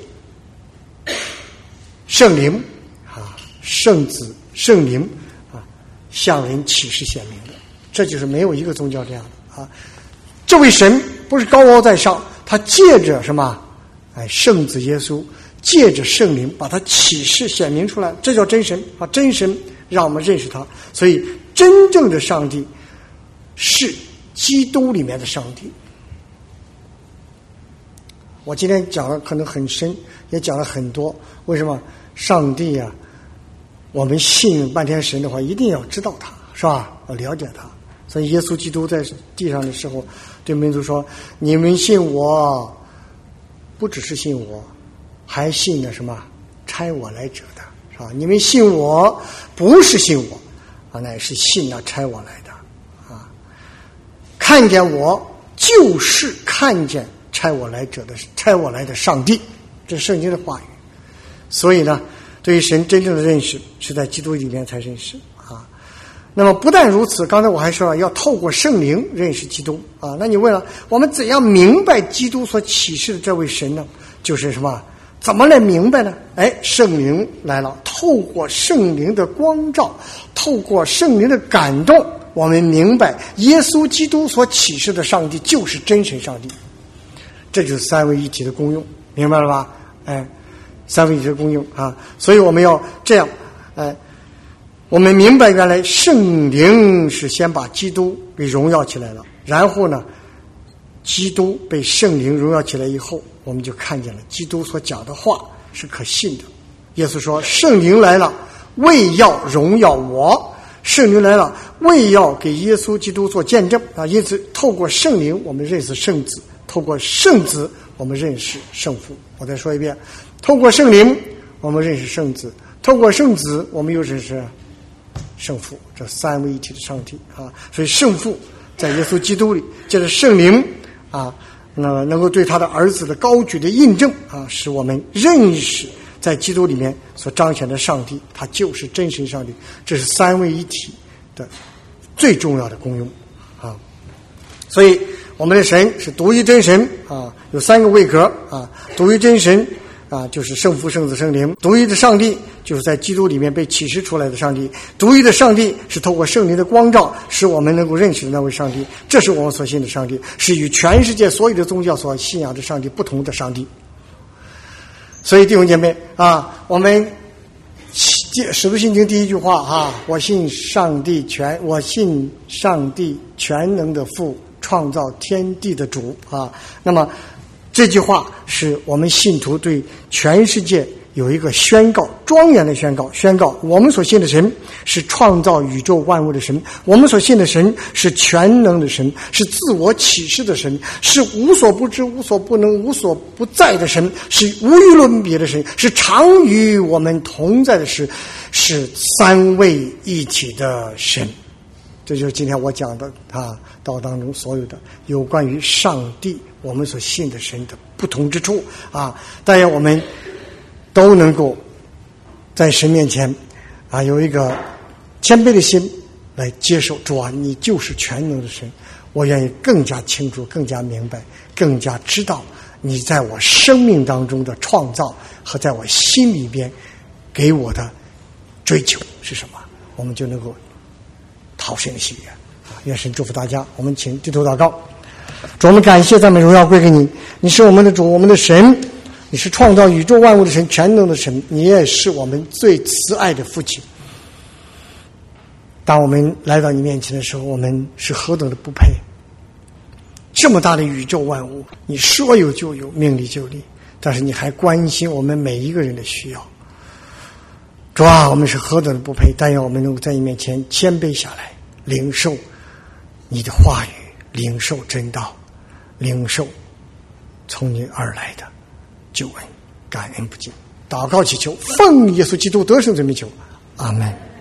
圣灵啊、圣子、圣灵啊向人启示显明的。这就是没有一个宗教这样的啊。这位神不是高高在上。他借着什么？哎，圣子耶稣，借着圣灵把他启示显明出来，这叫真神啊！真神让我们认识他，所以真正的上帝是基督里面的上帝。我今天讲的可能很深，也讲了很多。为什么上帝啊？我们信半天神的话，一定要知道他，是吧？要了解他。所以耶稣基督在地上的时候对民族说，你们信我不只是信我，还信了什么差我来者的，是吧？你们信我不是信我啊，乃是信那差我来的啊。看见我就是看见差我来者的差我来的上帝，这是圣经的话语。所以呢，对于神真正的认识是在基督里面才认识啊。那么不但如此，刚才我还说了，要透过圣灵认识基督啊。那你问了，我们怎样明白基督所启示的这位神呢？就是什么？怎么来明白呢？哎，圣灵来了，透过圣灵的光照，透过圣灵的感动，我们明白耶稣基督所启示的上帝就是真神上帝。这就是三位一体的功用，明白了吧？哎，三位一体的功用啊，所以我们要这样，哎。我们明白原来圣灵是先把基督给荣耀起来了，然后呢，基督被圣灵荣耀起来以后，我们就看见了基督所讲的话是可信的。耶稣说，圣灵来了，为要荣耀我，圣灵来了，为要给耶稣基督做见证啊！因此透过圣灵我们认识圣子，透过圣子我们认识圣父。我再说一遍，透过圣灵我们认识圣子，透过圣子我们又认识圣父，这三位一体的上帝啊。所以圣父在耶稣基督里，借着圣灵啊，那能够对他的儿子的高举的印证啊，使我们认识在基督里面所彰显的上帝，他就是真神上帝。这是三位一体的最重要的功用啊。所以我们的神是独一真神啊，有三个位格啊，独一真神啊，就是圣父、圣子、圣灵。独一的上帝就是在基督里面被启示出来的上帝，独一的上帝是透过圣灵的光照使我们能够认识的那位上帝，这是我们所信的上帝，是与全世界所有的宗教所信仰的上帝不同的上帝。所以弟兄姐妹啊，我们使徒信经第一句话啊，我信上帝全我信上帝全能的父，创造天地的主啊。那么这句话是我们信徒对全世界有一个宣告，庄严的宣告，宣告我们所信的神是创造宇宙万物的神，我们所信的神是全能的神，是自我启示的神，是无所不知、无所不能、无所不在的神，是无与伦比的神，是常与我们同在的神，是三位一体的神。这就是今天我讲的啊，道当中所有的有关于上帝我们所信的神的不同之处啊。但愿我们都能够在神面前啊有一个谦卑的心来接受主啊，你就是全能的神，我愿意更加清楚、更加明白、更加知道你在我生命当中的创造和在我心里边给我的追求是什么，我们就能够讨神的喜悦啊！愿神祝福大家。我们请低头祷告。主，我们感谢赞美荣耀归给你，你是我们的主，我们的神，你是创造宇宙万物的神，全能的神，你也是我们最慈爱的父亲。 当我们来到你面前的时候，我们是何等的不配。这么大的宇宙万物，你说有就有，命里就立，但是你还关心我们每一个人的需要。主啊，我们是何等的不配，但愿我们能够在你面前谦卑下来，领受你的话语，领受真道，领受从你而来的救恩，感恩不尽。祷告祈求，奉耶稣基督得胜之名求，阿门。